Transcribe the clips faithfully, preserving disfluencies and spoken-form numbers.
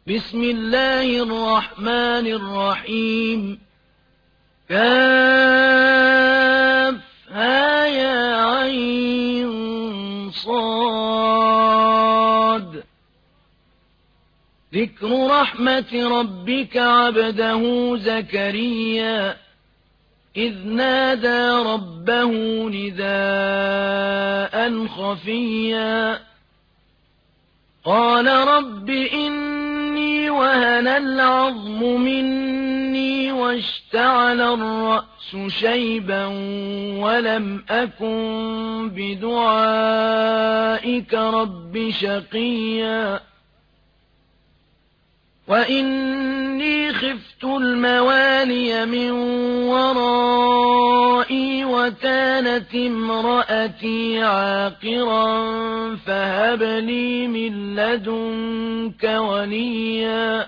بسم الله الرحمن الرحيم. كافها يا عين صاد. ذكر رحمة ربك عبده زكريا إذ نادى ربه نداء خفيا قال رب إني وهن العظم مني واشتعل الرأس شيبا ولم أكن بدعائك رب شقيا وإني خفت الموالي من ورائي وكانت امرأتي عاقرا فهب لي من لدنك وليا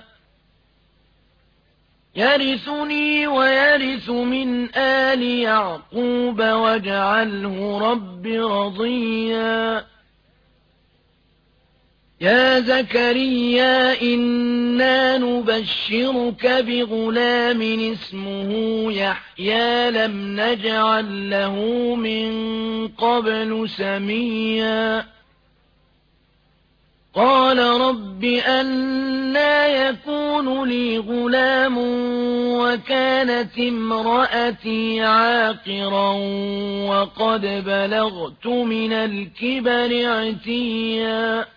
يرثني ويرث من آل يعقوب واجعله رب رضيا يا زكريا إنا نبشرك بغلام اسمه يحيى لم نجعل له من قبل سميا قال رب أنى يكون لي غلام وكانت امرأتي عاقرا وقد بلغت من الكبر عتيا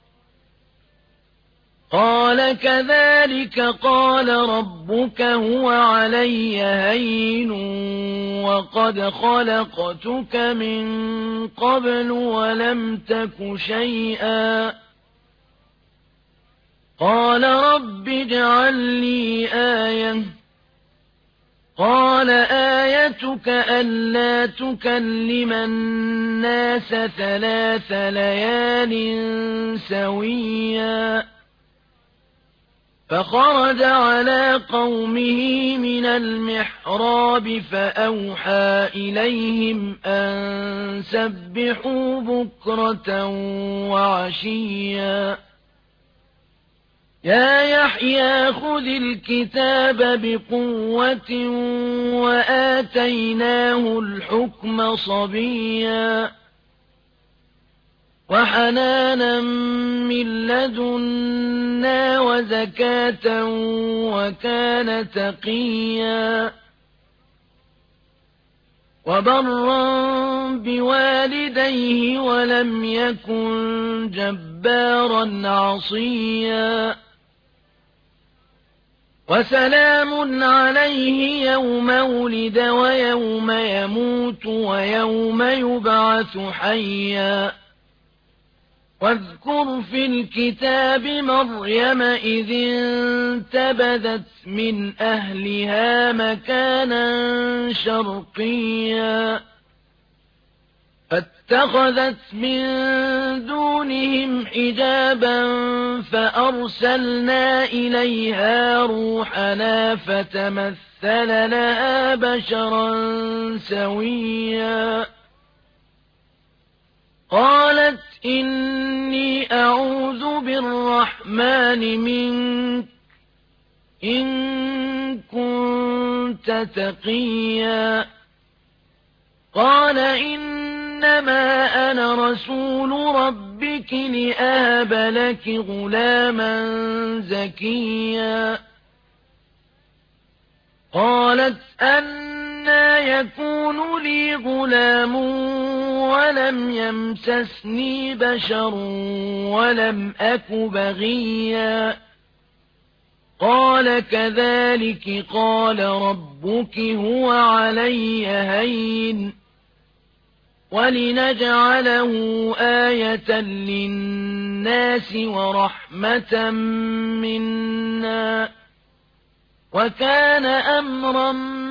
قال كذلك قال ربك هو علي هين وقد خلقتك من قبل ولم تك شيئا قال رب اجعل لي آية قال آيتك ألا تكلم الناس ثلاث ليال سويا فخرج على قومه من المحراب فأوحى إليهم أن سبحوا بكرة وعشيا يا يحيى خذ الكتاب بقوة وآتيناه الحكم صبيا وحنانا من لدنا وزكاة وكان تقيا وبرا بوالديه ولم يكن جبارا عصيا وسلام عليه يوم ولد ويوم يموت ويوم يبعث حيا واذكر في الكتاب مريم إذ انتبذت من أهلها مكانا شرقيا فاتخذت من دونهم حجابا فأرسلنا إليها روحنا فتمثل لها بشرا سويا قالت إني أعوذ بالرحمن منك إن كنت تقيا قال إنما أنا رسول ربك لأهب لك غلاما زكيا قالت أنى يكون لي غلام ولم يمسسني بشر ولم أك بغيا قال كذلك قال ربك هو علي هين ولنجعله آية للناس ورحمة منا وكان أمرا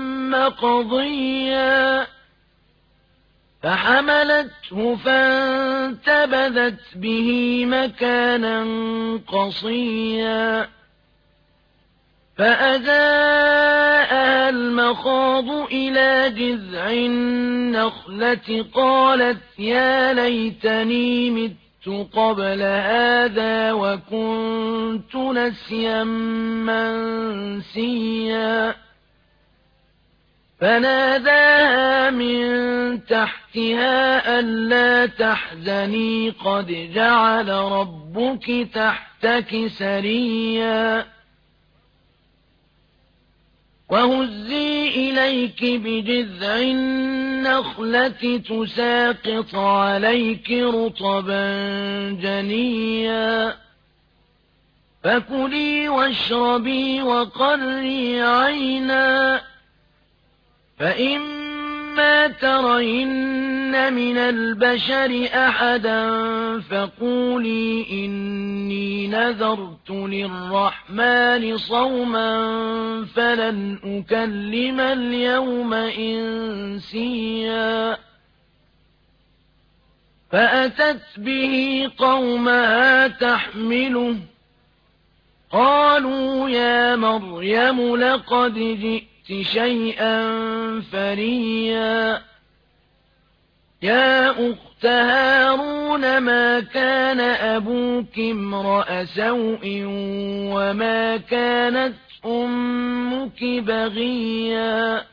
مقضيا فحملته فانتبذت به مكانا قصيا فأجاءها المخاض إلى جذع النخلة قالت يا ليتني مت قبل هذا وكنت نسيا منسيا فناداها من تحتها ألا تحزني قد جعل ربك تحتك سريا وهزي إليك بجذع النخلة تساقط عليك رطبا جنيا فكلي واشربي وقري عينا فإما ترين من البشر أحدا فقولي إني نذرت للرحمن صوما فلن أكلم اليوم إنسيا فأتت به قومها تحمله قالوا يا مريم لقد جئت شيئا فريا يا أخت هارون ما كان أبوك امرأ سوء وما كانت أمك بغيا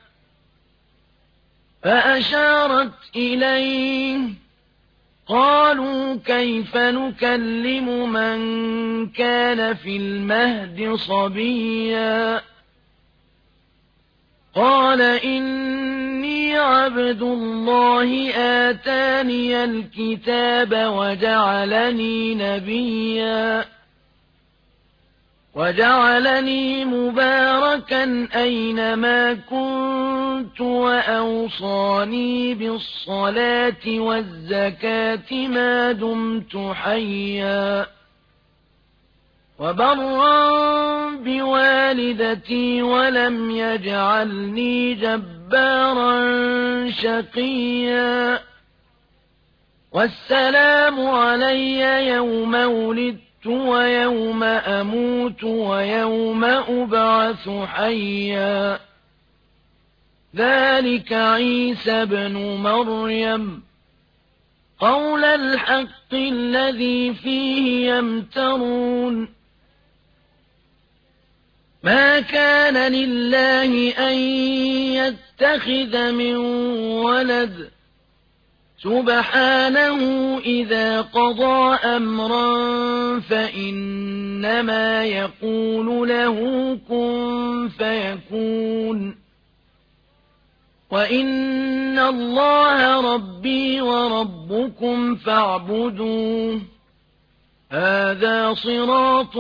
فأشارت إليه قالوا كيف نكلم من كان في المهد صبيا قال إني عبد الله آتاني الكتاب وجعلني نبيا وجعلني مباركا أينما كنت وأوصاني بالصلاة والزكاة ما دمت حيا وبرا بوالدتي ولم يجعلني جبارا شقيا والسلام علي يوم ولدت ويوم أموت ويوم أبعث حيا ذلك عيسى بن مريم قول الحق الذي فيه يمترون ما كان لله أن يتخذ من ولد سبحانه إذا قضى أمرا فإنما يقول له كن فيكون وإن الله ربي وربكم فاعبدوه هذا صراط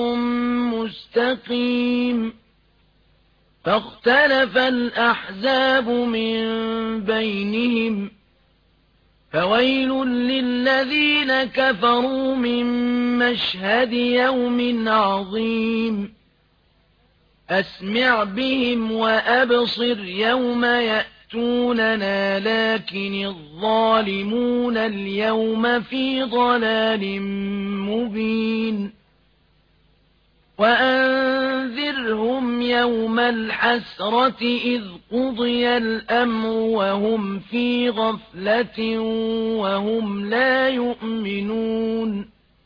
مستقيم فاختلف الأحزاب من بينهم فويل للذين كفروا من مشهد يوم عظيم أسمع بهم وأبصر يوم يأتوننا لكن الظالمون اليوم في ضلال مبين وأنذرهم يوم الحسرة إذ قضي الأمر وهم في غفلة وهم لا يؤمنون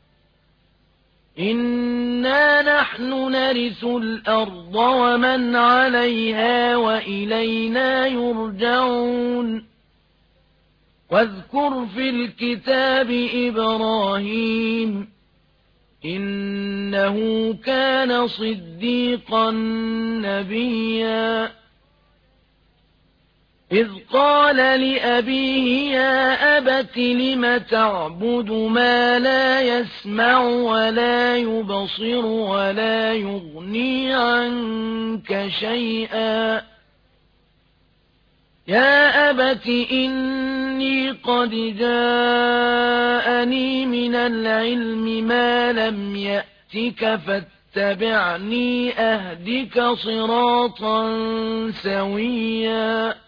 إنا نحن نرث الأرض ومن عليها وإلينا يرجعون واذكر في الكتاب إبراهيم إنه كان صديقا نبيا إذ قال لأبيه يا أبت لم تعبد ما لا يسمع ولا يبصر ولا يغني عنك شيئا يا أبت إني قد جاءني من العلم ما لم يأتك فاتبعني أهدك صراطا سويا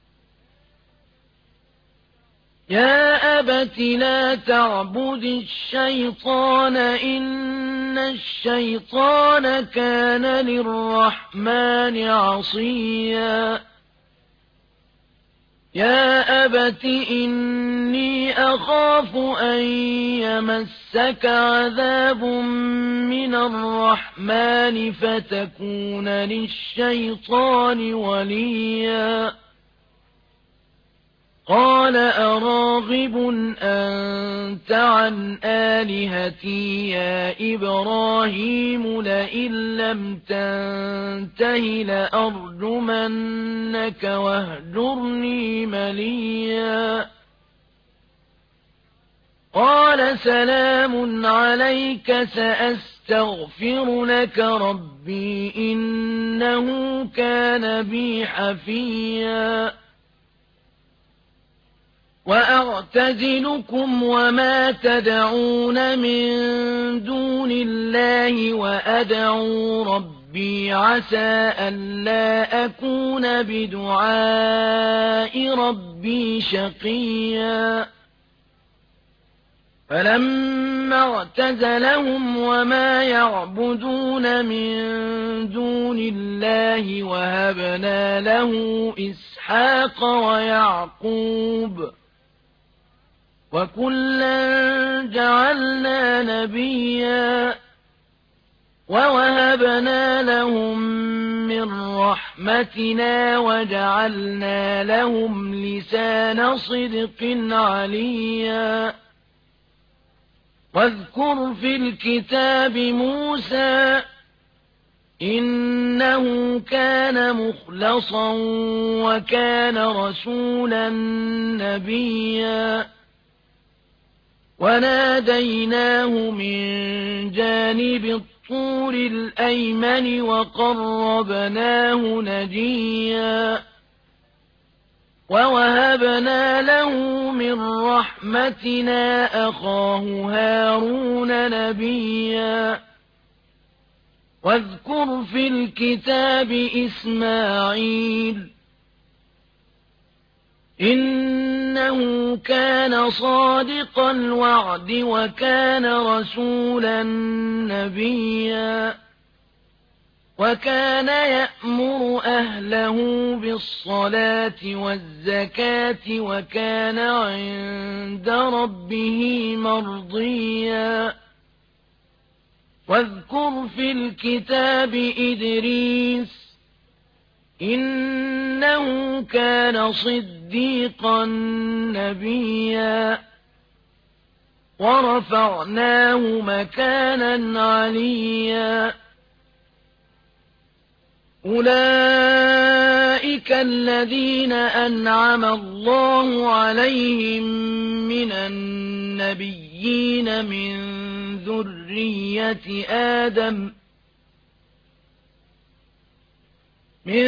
يا أبت لا تعبد الشيطان إن الشيطان كان للرحمن عصيا يا أبت إني أخاف أن يمسك عذاب من الرحمن فتكون للشيطان وليا قال أراغب أنت عن آلهتي يا إبراهيم لئن لم تنته لأرجمنك واهجرني مليا قال سلام عليك سأستغفر لك ربي إنه كان بي حفيا وأعتزلكم وما تدعون من دون الله وأدعو ربي عسى ألا أكون بدعاء ربي شقيا فلما اعتزلهم وما يعبدون من دون الله وهبنا له إسحاق ويعقوب وكلا جعلنا نبيا ووهبنا لهم من رحمتنا وجعلنا لهم لسان صدق عليا واذكر في الكتاب موسى إنه كان مخلصا وكان رسولا نبيا وناديناه من جانب الطور الأيمن وقربناه نجيا ووهبنا له من رحمتنا أخاه هارون نبيا واذكر في الكتاب إسماعيل إنه كان صادق الوعد وكان رسولا نبيا وكان يأمر أهله بالصلاة والزكاة وكان عند ربه مرضيا واذكر في الكتاب إدريس إنه كان صديقا نبيا ورفعناه مكانا عليا أولئك الذين أنعم الله عليهم من النبيين من ذرية آدم من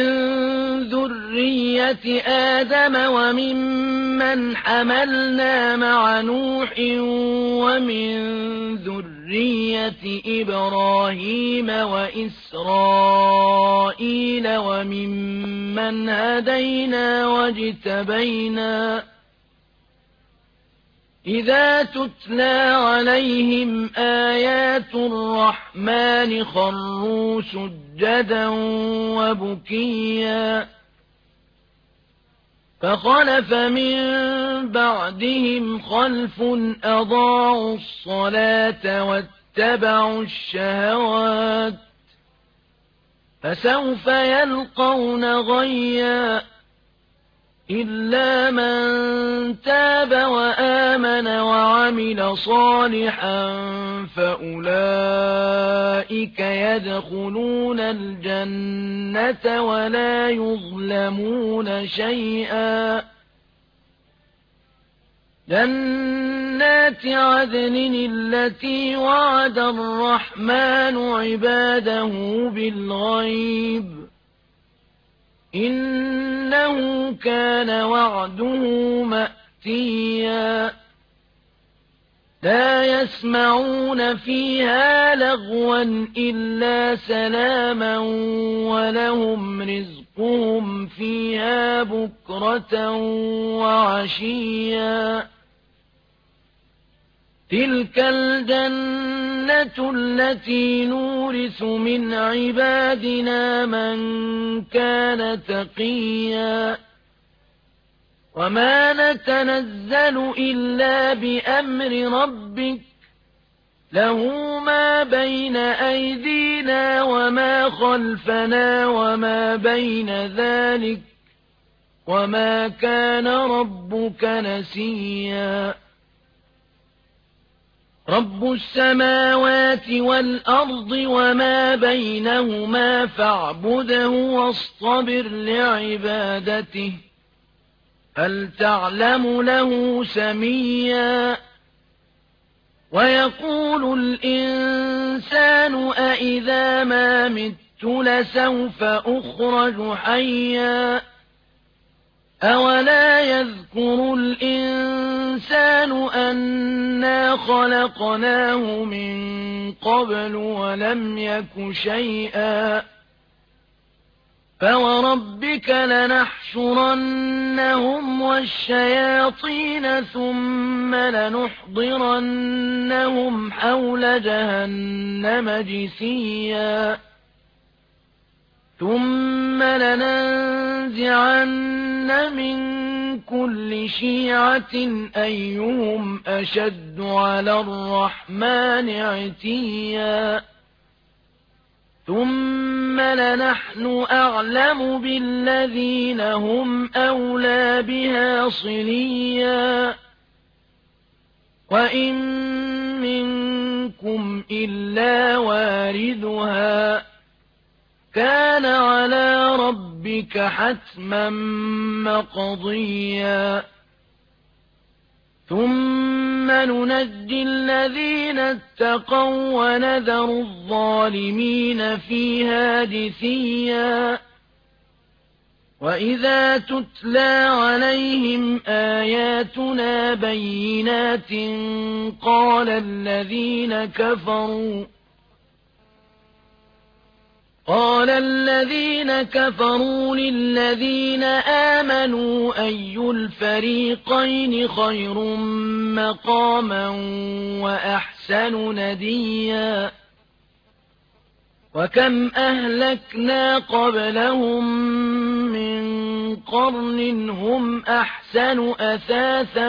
ذرية آدم وممن حملنا مع نوح ومن ذرية إبراهيم وإسرائيل وممن هدينا واجتبينا إذا تتلى عليهم آيات الرحمن خروا سجدا وبكيا فخلف من بعدهم خلف أضاعوا الصلاة واتبعوا الشهوات فسوف يلقون غيا إلا من تاب وآمن وعمل صالحا فأولئك يدخلون الجنة ولا يظلمون شيئا جنات عدن التي وعد الرحمن عباده بالغيب إنه كان وعده مأتيا لا يسمعون فيها لغوا إلا سلاما ولهم رزقهم فيها بكرة وعشيا تلك الجنة التي نورث من عبادنا من كان تقيا وما نتنزل إلا بأمر ربك له ما بين أيدينا وما خلفنا وما بين ذلك وما كان ربك نسيا رب السماوات والأرض وما بينهما فاعبده واصطبر لعبادته هل تعلم له سميا ويقول الإنسان أإذا ما مت لسوف أخرج حيا أولا يذكر الإنسان أنا خلقناه من قبل ولم يك شيئا فوربك لنحشرنهم والشياطين ثم لنحضرنهم حول جهنم جثيا ثم لننزعن من كل شيعة أيهم أشد على الرحمن عتيا ثم لنحن أعلم بالذين هم أولى بها صليا وإن منكم إلا واردها كان على ربك حتما مقضيا ثم ننجي الذين اتقوا ونذر الظالمين فيها جثيا وإذا تتلى عليهم آياتنا بينات قال الذين كفروا قال الذين كفروا للذين آمنوا أي الفريقين خير مقاما وأحسن نديا وكم أهلكنا قبلهم من قرن هم أحسن أثاثا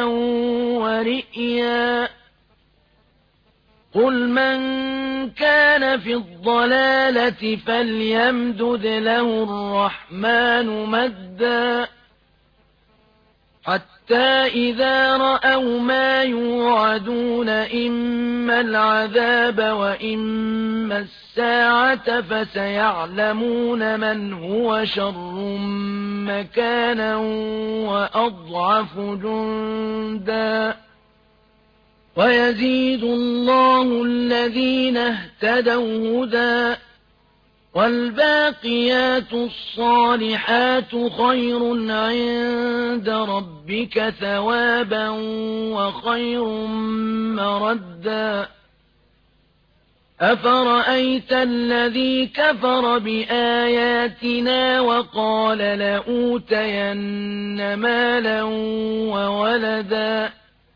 ورئيا قل من كان في الضلالة فليمدد له الرحمن مدا حتى إذا رأوا ما يوعدون إما العذاب وإما الساعة فسيعلمون من هو شر مكانا وأضعف جندا ويزيد الله الذين اهتدوا هدى والباقيات الصالحات خير عند ربك ثوابا وخير مردا أفرأيت الذي كفر بآياتنا وقال لأوتين مالا وولدا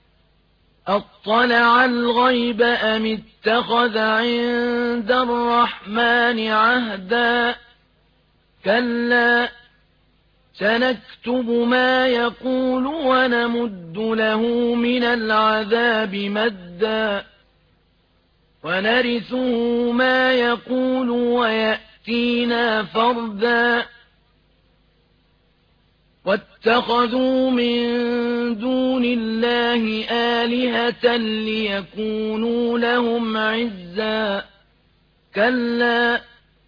أطلع الغيب أم اتخذ عند الرحمن عهدا كلا سنكتب ما يقول ونمد له من العذاب مدا ونرثه ما يقول ويأتينا فردا واتخذوا من دون الله آلهة ليكونوا لهم عزا كلا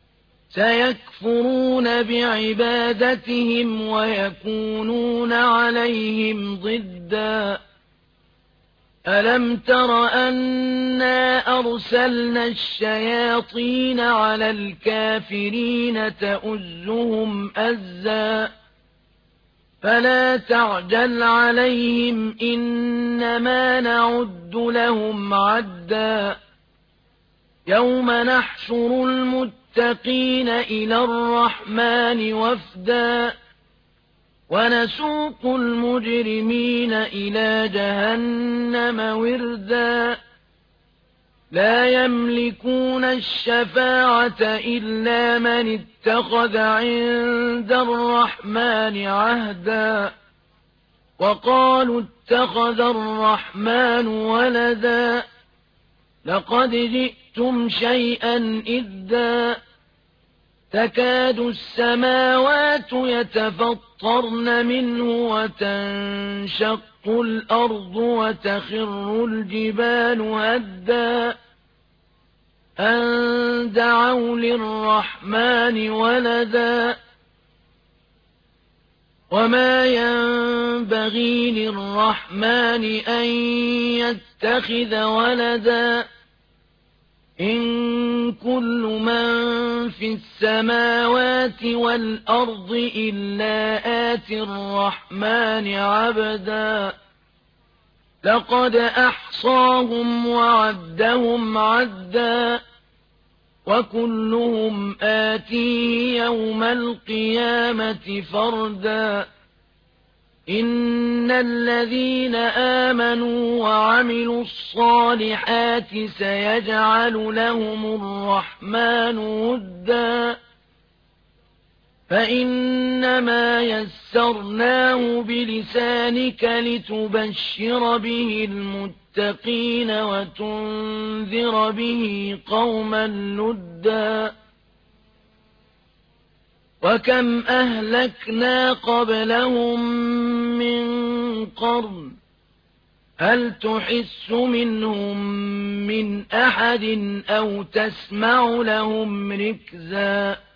سيكفرون بعبادتهم ويكونون عليهم ضدا ألم تر أنا أرسلنا الشياطين على الكافرين تؤزهم أزا فلا تعجل عليهم إنما نعد لهم عدا يوم نحشر المتقين إلى الرحمن وفدا ونسوق المجرمين إلى جهنم وردا لا يملكون الشفاعة إلا من اتخذ عند الرحمن عهدا وقالوا اتخذ الرحمن ولدا لقد جئتم شيئا إدا تكاد السماوات يتفطرن منه وتنشق الأرض وتخر الجبال هدا أن دعوا للرحمن ولدا وما ينبغي للرحمن أن يتخذ ولدا إن كل من في السماوات والأرض إلا آتي الرحمن عبدا لقد أحصاهم وعدهم عدا وكلهم آتيه يوم القيامة فردا إن الذين آمنوا وعملوا الصالحات سيجعل لهم الرحمن ودا فإنما يسرناه بلسانك لتبشر به المتقين وتنذر به قوما لدا وكم أهلكنا قبلهم من قرن هل تحس منهم من أحد أو تسمع لهم ركزا